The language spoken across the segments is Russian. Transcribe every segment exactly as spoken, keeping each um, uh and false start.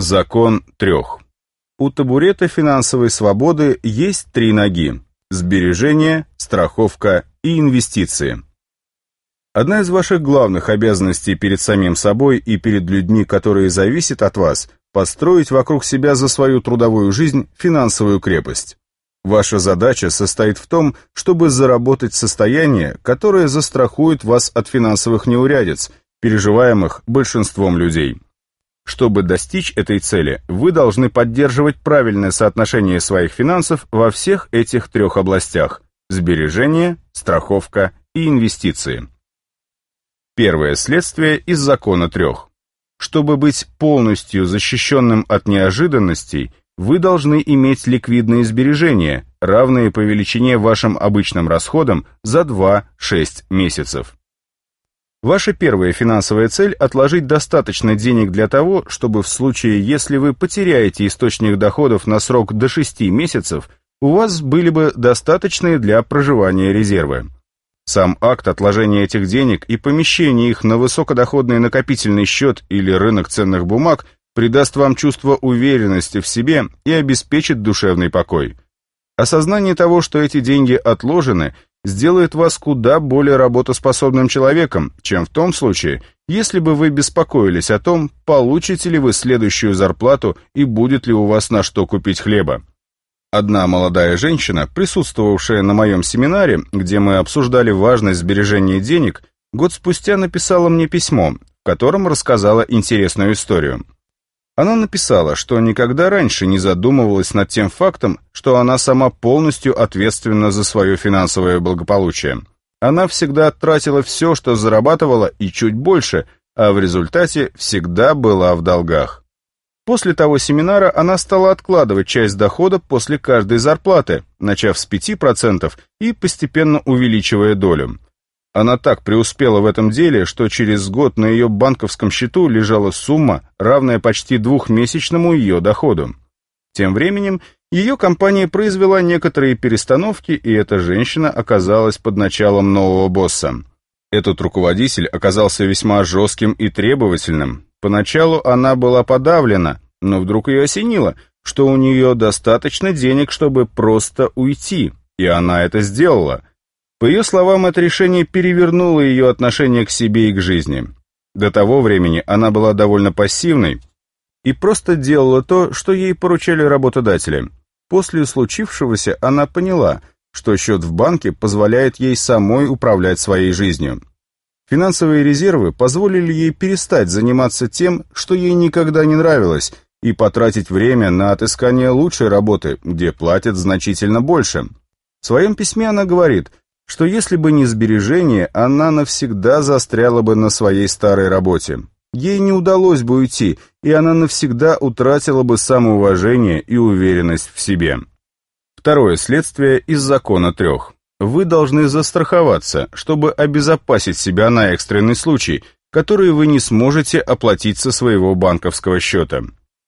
Закон трех. У табурета финансовой свободы есть три ноги: сбережения, страховка и инвестиции. Одна из ваших главных обязанностей перед самим собой и перед людьми, которые зависят от вас, построить вокруг себя за свою трудовую жизнь финансовую крепость. Ваша задача состоит в том, чтобы заработать состояние, которое застрахует вас от финансовых неурядиц, переживаемых большинством людей. Чтобы достичь этой цели, вы должны поддерживать правильное соотношение своих финансов во всех этих трех областях: сбережения, страховка и инвестиции. Первое следствие из закона трех. Чтобы быть полностью защищенным от неожиданностей, вы должны иметь ликвидные сбережения, равные по величине вашим обычным расходам за два-шесть месяцев. Ваша первая финансовая цель – отложить достаточно денег для того, чтобы в случае, если вы потеряете источник доходов на срок до шести месяцев, у вас были бы достаточные для проживания резервы. Сам акт отложения этих денег и помещения их на высокодоходный накопительный счет или рынок ценных бумаг придаст вам чувство уверенности в себе и обеспечит душевный покой. Осознание того, что эти деньги отложены, сделает вас куда более работоспособным человеком, чем в том случае, если бы вы беспокоились о том, получите ли вы следующую зарплату и будет ли у вас на что купить хлеба. Одна молодая женщина, присутствовавшая на моем семинаре, где мы обсуждали важность сбережения денег, год спустя написала мне письмо, в котором рассказала интересную историю. Она написала, что никогда раньше не задумывалась над тем фактом, что она сама полностью ответственна за свое финансовое благополучие. Она всегда тратила все, что зарабатывала, и чуть больше, а в результате всегда была в долгах. После того семинара она стала откладывать часть дохода после каждой зарплаты, начав с пяти процентов и постепенно увеличивая долю. Она так преуспела в этом деле, что через год на ее банковском счету лежала сумма, равная почти двухмесячному ее доходу. Тем временем ее компания произвела некоторые перестановки, и эта женщина оказалась под началом нового босса. Этот руководитель оказался весьма жестким и требовательным. Поначалу она была подавлена, но вдруг ее осенило, что у нее достаточно денег, чтобы просто уйти, и она это сделала. По ее словам, это решение перевернуло ее отношение к себе и к жизни. До того времени она была довольно пассивной и просто делала то, что ей поручали работодатели. После случившегося она поняла, что счет в банке позволяет ей самой управлять своей жизнью. Финансовые резервы позволили ей перестать заниматься тем, что ей никогда не нравилось, и потратить время на отыскание лучшей работы, где платят значительно больше. В своем письме она говорит, что если бы не сбережения, она навсегда застряла бы на своей старой работе. Ей не удалось бы уйти, и она навсегда утратила бы самоуважение и уверенность в себе. Второе следствие из закона трех. Вы должны застраховаться, чтобы обезопасить себя на экстренный случай, который вы не сможете оплатить со своего банковского счета.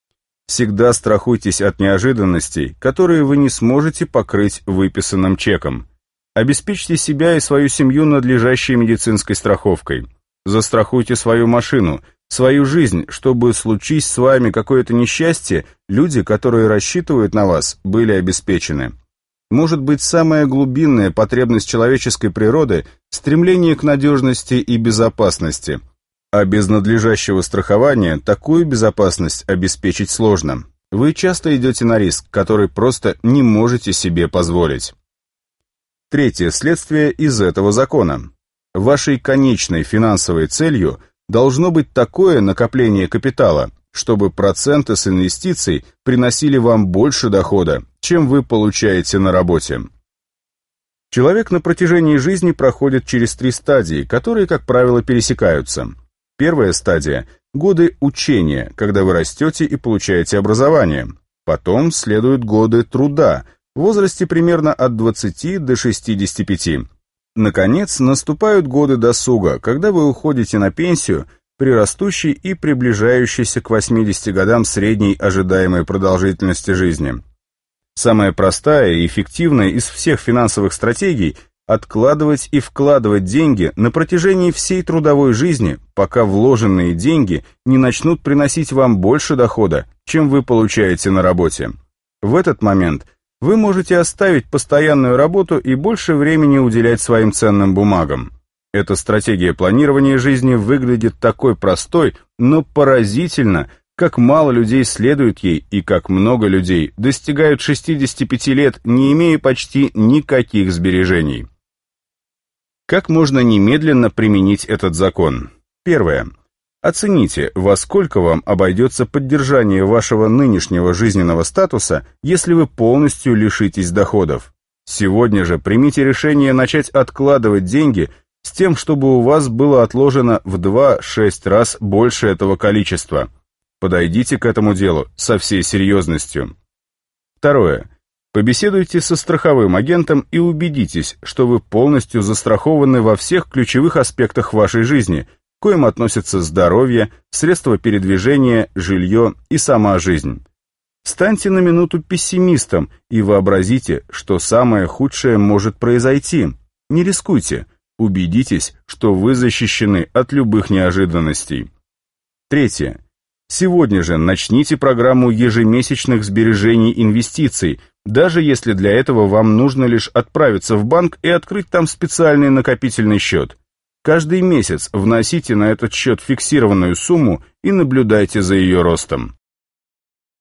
Всегда страхуйтесь от неожиданностей, которые вы не сможете покрыть выписанным чеком. Обеспечьте себя и свою семью надлежащей медицинской страховкой. Застрахуйте свою машину, свою жизнь, чтобы, случись с вами какое-то несчастье, люди, которые рассчитывают на вас, были обеспечены. Может быть, самая глубинная потребность человеческой природы – стремление к надежности и безопасности. А без надлежащего страхования такую безопасность обеспечить сложно. Вы часто идете на риск, который просто не можете себе позволить. Третье следствие из этого закона. Вашей конечной финансовой целью должно быть такое накопление капитала, чтобы проценты с инвестиций приносили вам больше дохода, чем вы получаете на работе. Человек на протяжении жизни проходит через три стадии, которые, как правило, пересекаются. Первая стадия – годы учения, когда вы растете и получаете образование. Потом следуют годы труда, в возрасте примерно от двадцати до шестидесяти пяти. Наконец, наступают годы досуга, когда вы уходите на пенсию при растущей и приближающейся к восьмидесяти годам средней ожидаемой продолжительности жизни. Самая простая и эффективная из всех финансовых стратегий откладывать и вкладывать деньги на протяжении всей трудовой жизни, пока вложенные деньги не начнут приносить вам больше дохода, чем вы получаете на работе. В этот момент вы можете оставить постоянную работу и больше времени уделять своим ценным бумагам. Эта стратегия планирования жизни выглядит такой простой, но поразительно, как мало людей следует ей и как много людей достигают шестидесяти пяти лет, не имея почти никаких сбережений. Как можно немедленно применить этот закон? Первое. Оцените, во сколько вам обойдется поддержание вашего нынешнего жизненного статуса, если вы полностью лишитесь доходов. Сегодня же примите решение начать откладывать деньги с тем, чтобы у вас было отложено в два-шесть раз больше этого количества. Подойдите к этому делу со всей серьезностью. Второе. Побеседуйте со страховым агентом и убедитесь, что вы полностью застрахованы во всех ключевых аспектах вашей жизни, к коим относятся здоровье, средства передвижения, жилье и сама жизнь. Станьте на минуту пессимистом и вообразите, что самое худшее может произойти. Не рискуйте. Убедитесь, что вы защищены от любых неожиданностей. Третье. Сегодня же начните программу ежемесячных сбережений инвестиций, даже если для этого вам нужно лишь отправиться в банк и открыть там специальный накопительный счет. Каждый месяц вносите на этот счет фиксированную сумму и наблюдайте за ее ростом.